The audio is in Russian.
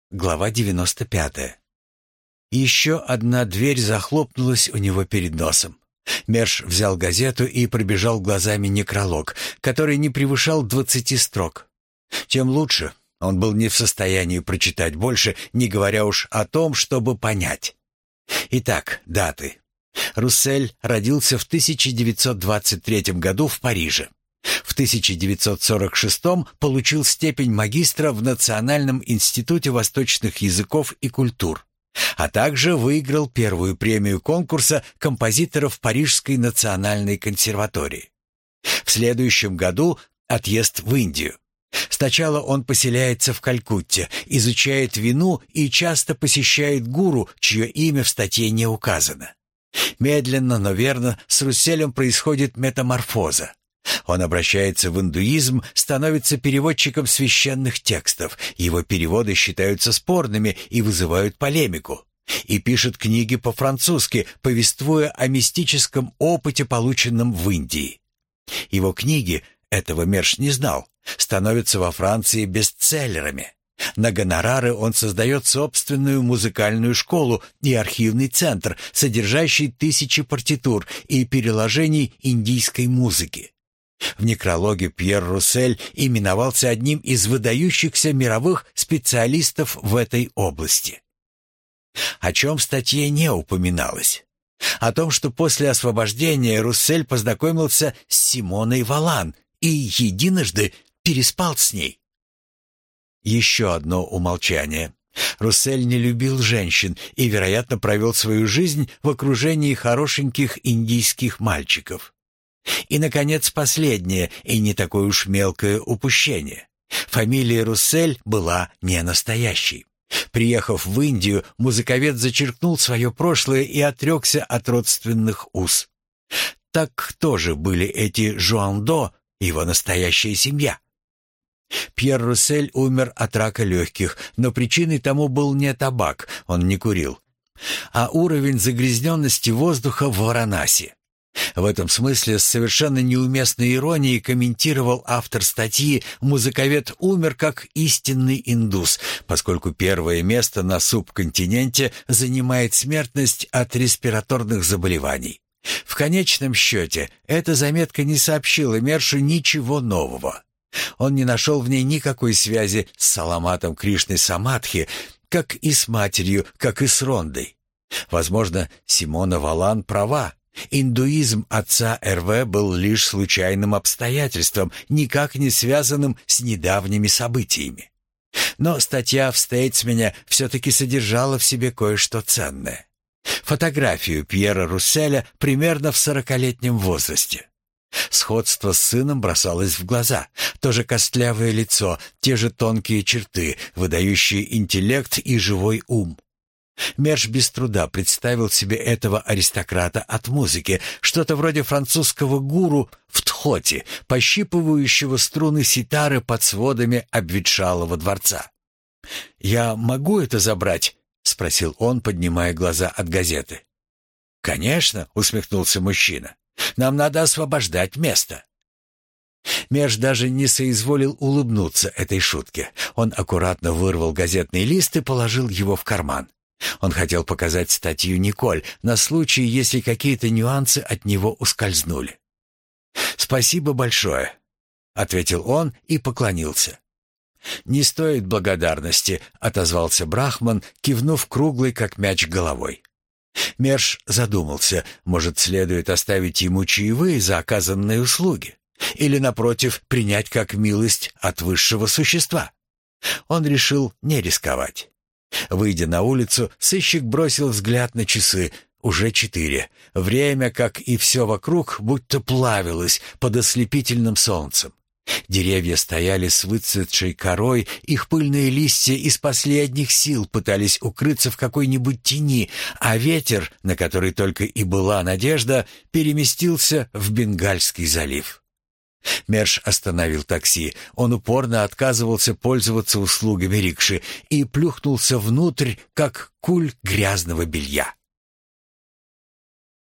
Глава 95. Еще одна дверь захлопнулась у него перед носом. Мерш взял газету и пробежал глазами некролог, который не превышал 20 строк. Тем лучше. Он был не в состоянии прочитать больше, не говоря уж о том, чтобы понять. Итак, даты. Руссель родился в 1923 году в Париже. В 1946 получил степень магистра в Национальном институте восточных языков и культур, а также выиграл первую премию конкурса композиторов Парижской национальной консерватории. В следующем году отъезд в Индию. Сначала он поселяется в Калькутте, изучает вину и часто посещает гуру, чье имя в статье не указано. Медленно, но верно, с Русселем происходит метаморфоза. Он обращается в индуизм, становится переводчиком священных текстов. Его переводы считаются спорными и вызывают полемику. И пишет книги по-французски, повествуя о мистическом опыте, полученном в Индии. Его книги, этого Мерш не знал, становятся во Франции бестселлерами. На гонорары он создает собственную музыкальную школу и архивный центр, содержащий тысячи партитур и переложений индийской музыки. В некрологе Пьер Руссель именовался одним из выдающихся мировых специалистов в этой области. О чем в статье не упоминалось? О том, что после освобождения Руссель познакомился с Симоной Волан и единожды переспал с ней. Еще одно умолчание. Руссель не любил женщин и, вероятно, провел свою жизнь в окружении хорошеньких индийских мальчиков. И, наконец, последнее, и не такое уж мелкое упущение. Фамилия Руссель была не настоящей. Приехав в Индию, музыковед зачеркнул свое прошлое и отрекся от родственных уз. Так кто же были эти Жуандо, его настоящая семья? Пьер Руссель умер от рака легких, но причиной тому был не табак, он не курил, а уровень загрязненности воздуха в Варанаси. В этом смысле с совершенно неуместной иронией комментировал автор статьи: музыковед умер как истинный индус, поскольку первое место на субконтиненте занимает смертность от респираторных заболеваний. В конечном счете, эта заметка не сообщила Мершу ничего нового. Он не нашел в ней никакой связи с Саламатом Кришной Самадхи, как и с матерью, как и с Рондой. Возможно, Симона Волан права. Индуизм отца РВ был лишь случайным обстоятельством, никак не связанным с недавними событиями. Но статья в «Стейтсмене» все-таки содержала в себе кое-что ценное. Фотографию Пьера Русселя примерно в 40-летнем возрасте. Сходство с сыном бросалось в глаза. То же костлявое лицо, те же тонкие черты, выдающие интеллект и живой ум. Мерш без труда представил себе этого аристократа от музыки, что-то вроде французского гуру в Тхоте, пощипывающего струны ситары под сводами обветшалого дворца. «Я могу это забрать?» — спросил он, поднимая глаза от газеты. «Конечно», — усмехнулся мужчина. «Нам надо освобождать место». Мерш даже не соизволил улыбнуться этой шутке. Он аккуратно вырвал газетный лист и положил его в карман. Он хотел показать статью Николь на случай, если какие-то нюансы от него ускользнули. «Спасибо большое», — ответил он и поклонился. «Не стоит благодарности», — отозвался Брахман, кивнув круглой, как мяч, головой. Мерш задумался, может, следует оставить ему чаевые за оказанные услуги? Или, напротив, принять как милость от высшего существа? Он решил не рисковать. Выйдя на улицу, сыщик бросил взгляд на часы. Уже 4. Время, как и все вокруг, будто плавилось под ослепительным солнцем. Деревья стояли с выцветшей корой, их пыльные листья из последних сил пытались укрыться в какой-нибудь тени, а ветер, на который только и была надежда, переместился в Бенгальский залив. Мерш остановил такси. Он упорно отказывался пользоваться услугами рикши и плюхнулся внутрь, как куль грязного белья.